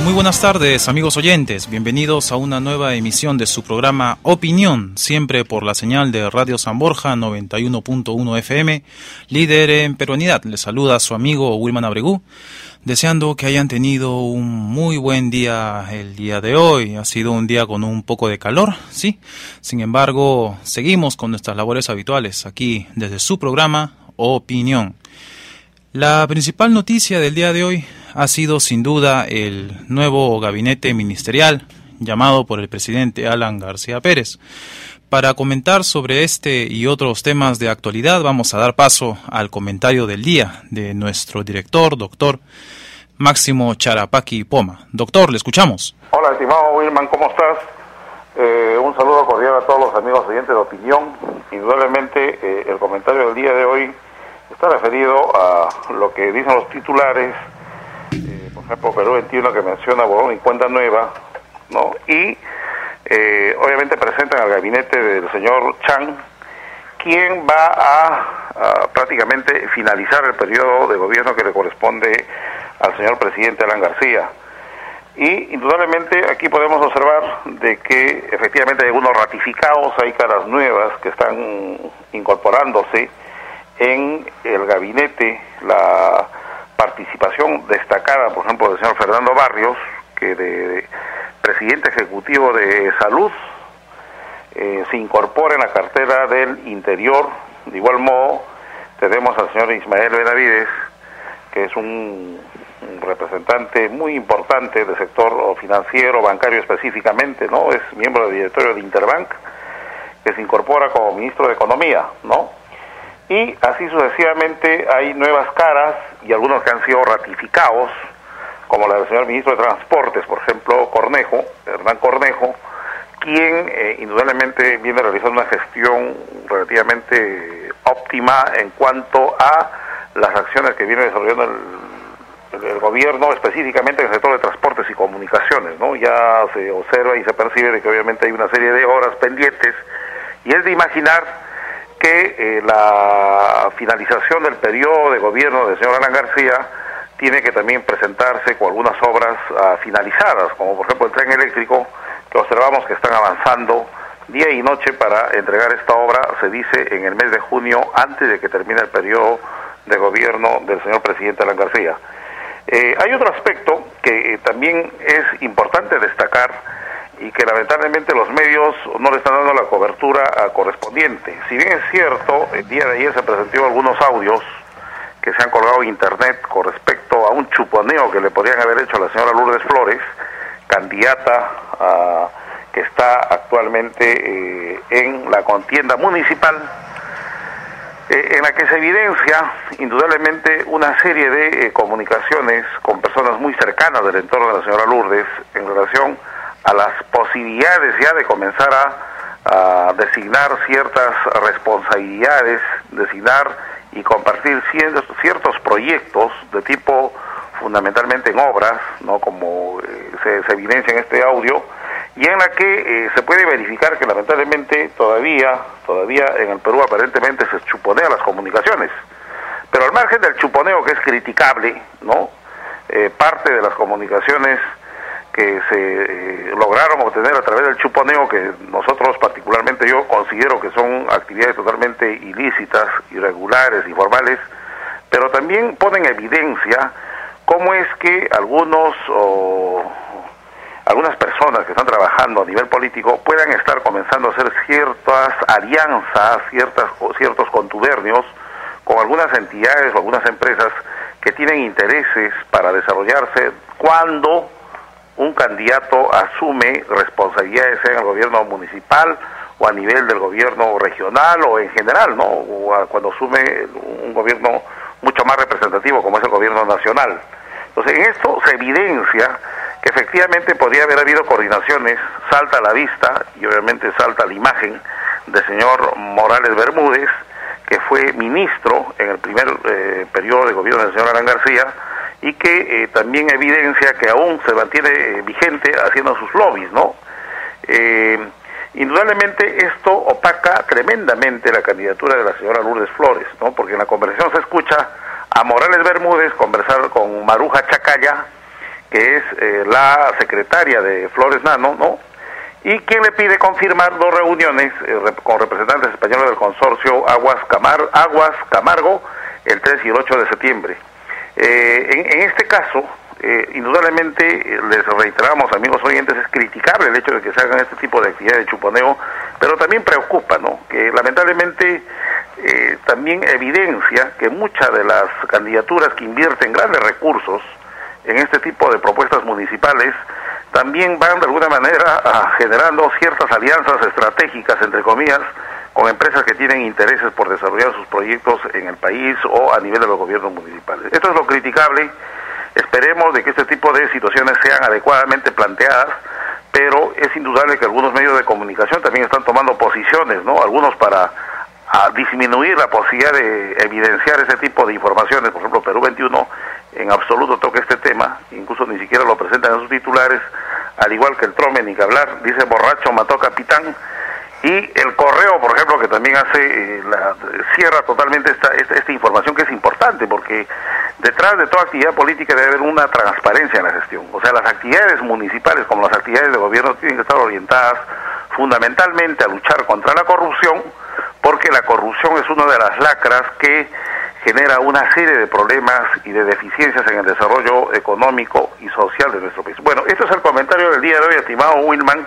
Muy buenas tardes, amigos oyentes. Bienvenidos a una nueva emisión de su programa Opinión, siempre por la señal de Radio San Borja 91.1 FM, líder en peruanidad. Les saluda su amigo Wilman Abregú, deseando que hayan tenido un muy buen día el día de hoy. Ha sido un día con un poco de calor, sí. Sin embargo, seguimos con nuestras labores habituales aquí desde su programa Opinión. La principal noticia del día de hoy ha sido sin duda el nuevo gabinete ministerial llamado por el presidente Alan García Pérez. Para comentar sobre este y otros temas de actualidad vamos a dar paso al comentario del día de nuestro director, doctor Máximo Charapaqui Poma. Doctor, le escuchamos. Hola, estimado Wilman, ¿cómo estás? Un saludo cordial a todos los amigos oyentes de Opinión. Indudablemente el comentario del día de hoy está referido a lo que dicen los titulares, por ejemplo, Perú 21, que menciona borrón y cuenta nueva, ¿no? Y obviamente presentan al gabinete del señor Chang, quien va a prácticamente finalizar el periodo de gobierno que le corresponde al señor presidente Alan García. Y indudablemente aquí podemos observar de que efectivamente hay algunos ratificados, hay caras nuevas que están incorporándose en el gabinete. La participación destacada, por ejemplo, del señor Fernando Barrios, que de presidente ejecutivo de Salud se incorpora en la cartera del Interior. De igual modo tenemos al señor Ismael Benavides, que es un representante muy importante del sector financiero, bancario específicamente, ¿no? Es miembro del directorio de Interbank, que se incorpora como ministro de Economía, ¿no? Y así sucesivamente hay nuevas caras y algunos que han sido ratificados, como la del señor ministro de Transportes, por ejemplo, Hernán Cornejo, quien indudablemente viene realizando una gestión relativamente óptima en cuanto a las acciones que viene desarrollando el gobierno, específicamente en el sector de transportes y comunicaciones, ¿no? Ya se observa y se percibe de que obviamente hay una serie de obras pendientes, y es de imaginar que la finalización del periodo de gobierno del señor Alan García tiene que también presentarse con algunas obras finalizadas, como por ejemplo el tren eléctrico, que observamos que están avanzando día y noche para entregar esta obra, se dice, en el mes de junio, antes de que termine el periodo de gobierno del señor presidente Alan García. Hay otro aspecto que también es importante destacar y que lamentablemente los medios no le están dando la cobertura correspondiente. Si bien es cierto, el día de ayer se presentó algunos audios que se han colgado en internet con respecto a un chuponeo que le podrían haber hecho a la señora Lourdes Flores, candidata que está actualmente en la contienda municipal, en la que se evidencia indudablemente una serie de comunicaciones con personas muy cercanas del entorno de la señora Lourdes en relación a las posibilidades ya de comenzar a designar ciertas responsabilidades, designar y compartir ciertos proyectos de tipo fundamentalmente en obras, ¿no? Como se evidencia en este audio, y en la que se puede verificar que lamentablemente todavía en el Perú aparentemente se chuponea las comunicaciones. Pero al margen del chuponeo, que es criticable, ¿no? Parte de las comunicaciones que se lograron obtener a través del chuponeo, que nosotros particularmente yo considero que son actividades totalmente ilícitas, irregulares, informales, pero también ponen en evidencia cómo es que algunas personas que están trabajando a nivel político puedan estar comenzando a hacer ciertas alianzas, ciertos contubernios con algunas entidades o algunas empresas que tienen intereses para desarrollarse cuando un candidato asume responsabilidades en el gobierno municipal o a nivel del gobierno regional o en general, ¿no? O cuando asume un gobierno mucho más representativo como es el gobierno nacional. Entonces, en esto se evidencia que efectivamente podría haber habido coordinaciones, salta a la vista y obviamente salta la imagen del señor Morales Bermúdez, que fue ministro en el primer periodo de gobierno del señor Alan García, y que también evidencia que aún se mantiene vigente haciendo sus lobbies, ¿no? Indudablemente esto opaca tremendamente la candidatura de la señora Lourdes Flores, ¿no? Porque en la conversación se escucha a Morales Bermúdez conversar con Maruja Chacaya, que es la secretaria de Flores Nano, ¿no? Y quien le pide confirmar 2 reuniones con representantes españoles del consorcio Aguas Camargo el 3 y el 8 de septiembre. En este caso, indudablemente les reiteramos, amigos oyentes, es criticar el hecho de que se hagan este tipo de actividades de chuponeo, pero también preocupa, ¿no?, que lamentablemente también evidencia que muchas de las candidaturas que invierten grandes recursos en este tipo de propuestas municipales también van de alguna manera generando ciertas alianzas estratégicas, entre comillas, con empresas que tienen intereses por desarrollar sus proyectos en el país o a nivel de los gobiernos municipales. Esto es lo criticable. Esperemos de que este tipo de situaciones sean adecuadamente planteadas, pero es indudable que algunos medios de comunicación también están tomando posiciones, ¿no? Algunos para disminuir la posibilidad de evidenciar ese tipo de informaciones. Por ejemplo, Perú 21 en absoluto toca este tema, incluso ni siquiera lo presentan en sus titulares, al igual que el Trome, ni que hablar, dice borracho mató capitán, y el Correo, por ejemplo, que también cierra totalmente esta información, que es importante, porque detrás de toda actividad política debe haber una transparencia en la gestión. O sea, las actividades municipales, como las actividades de gobierno, tienen que estar orientadas fundamentalmente a luchar contra la corrupción, porque la corrupción es una de las lacras que genera una serie de problemas y de deficiencias en el desarrollo económico y social de nuestro país. Bueno, este es el comentario del día de hoy, estimado Wilman.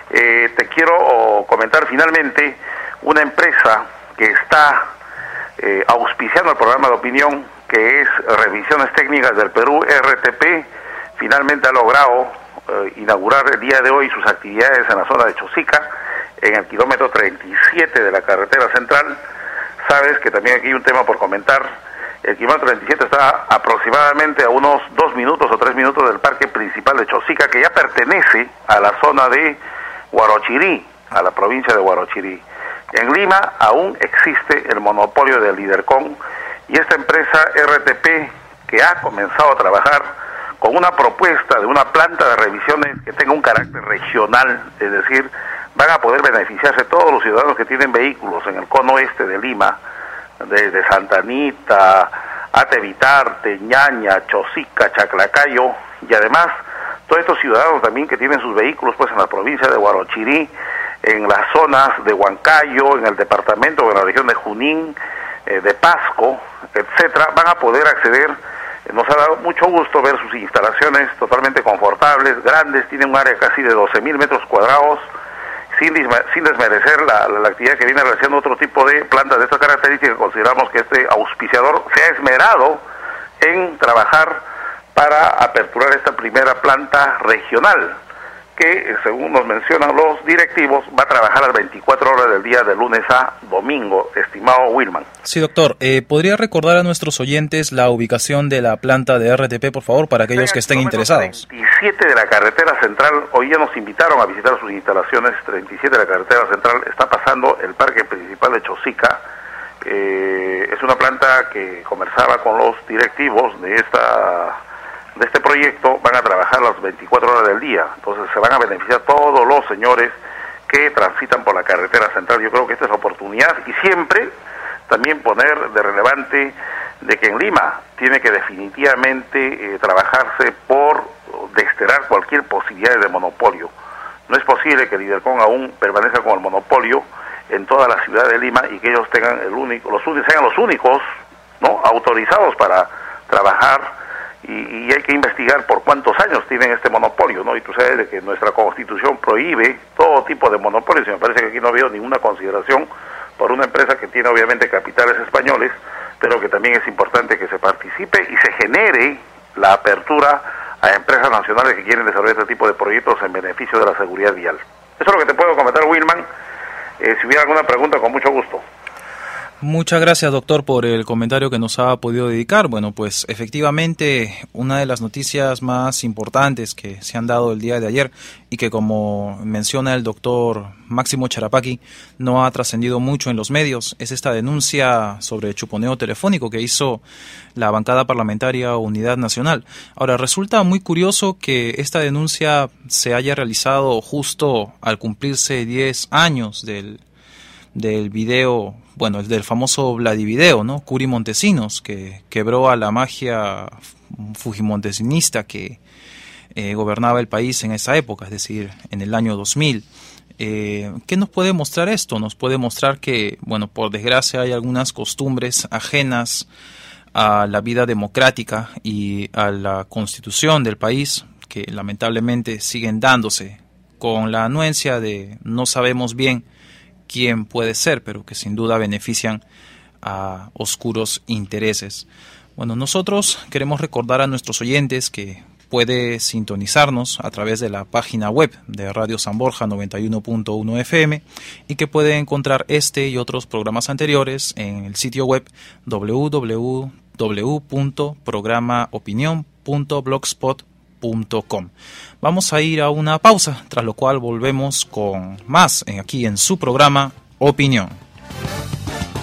Te quiero comentar finalmente una empresa que está auspiciando el programa de opinión, que es Revisiones Técnicas del Perú, RTP. Finalmente ha logrado inaugurar el día de hoy sus actividades en la zona de Chosica, en el kilómetro 37 de la carretera central. Sabes que también aquí hay un tema por comentar. El kilómetro 37 está aproximadamente a unos 2 minutos o 3 minutos del parque principal de Chosica, que ya pertenece a la zona de Huarochirí, a la provincia de Huarochirí. En Lima aún existe el monopolio del Lidercon, y esta empresa RTP, que ha comenzado a trabajar con una propuesta de una planta de revisiones que tenga un carácter regional, es decir, van a poder beneficiarse todos los ciudadanos que tienen vehículos en el cono este de Lima, desde Santa Anita, Atevitarte, Ñaña, Chosica, Chaclacayo, y además todos estos ciudadanos también que tienen sus vehículos pues en la provincia de Huarochirí, en las zonas de Huancayo, en el departamento, en la región de Junín, de Pasco, etcétera, van a poder acceder. Nos ha dado mucho gusto ver sus instalaciones totalmente confortables, grandes, tienen un área casi de 12.000 metros cuadrados, sin desmerecer la actividad que viene realizando otro tipo de plantas de esta característica. Consideramos que este auspiciador se ha esmerado en trabajar para aperturar esta primera planta regional, que según nos mencionan los directivos va a trabajar las 24 horas del día de lunes a domingo, estimado Wilman. Sí, doctor. ¿Podría recordar a nuestros oyentes la ubicación de la planta de RTP, por favor, para aquellos que estén interesados? 37 de la carretera central, hoy ya nos invitaron a visitar sus instalaciones. 37 de la carretera central, está pasando el parque principal de Chosica. Es una planta que conversaba con los directivos de este proyecto. Van a trabajar las 24 horas del día, entonces se van a beneficiar todos los señores que transitan por la carretera central. Yo creo que esta es la oportunidad, y siempre también poner de relevante de que en Lima tiene que definitivamente trabajarse por desterrar cualquier posibilidad de monopolio. No es posible que el Lidercon aún permanezca con el monopolio en toda la ciudad de Lima y que ellos tengan sean los únicos, ¿no?, autorizados para trabajar. Y hay que investigar por cuántos años tienen este monopolio, ¿no? Y tú sabes de que nuestra Constitución prohíbe todo tipo de monopolios, y me parece que aquí no ha habido ninguna consideración por una empresa que tiene obviamente capitales españoles, pero que también es importante que se participe y se genere la apertura a empresas nacionales que quieren desarrollar este tipo de proyectos en beneficio de la seguridad vial. Eso es lo que te puedo comentar, Wilman. Si hubiera alguna pregunta, con mucho gusto. Muchas gracias, doctor, por el comentario que nos ha podido dedicar. Bueno, pues efectivamente una de las noticias más importantes que se han dado el día de ayer, y que, como menciona el doctor Máximo Charapaqui, no ha trascendido mucho en los medios, es esta denuncia sobre chuponeo telefónico que hizo la bancada parlamentaria Unidad Nacional. Ahora, resulta muy curioso que esta denuncia se haya realizado justo al cumplirse 10 años del video, bueno, el del famoso Vladivideo, ¿no? Curi Montesinos, que quebró a la magia fujimontesinista que gobernaba el país en esa época, es decir, en el año 2000. ¿Qué nos puede mostrar esto? Nos puede mostrar que, bueno, por desgracia hay algunas costumbres ajenas a la vida democrática y a la constitución del país que lamentablemente siguen dándose con la anuencia de no sabemos bien quién puede ser, pero que sin duda benefician a oscuros intereses. Bueno, nosotros queremos recordar a nuestros oyentes que puede sintonizarnos a través de la página web de Radio San Borja 91.1 FM y que puede encontrar este y otros programas anteriores en el sitio web www.programaopinion.blogspot.com. Vamos a ir a una pausa, tras lo cual volvemos con más aquí en su programa Opinión.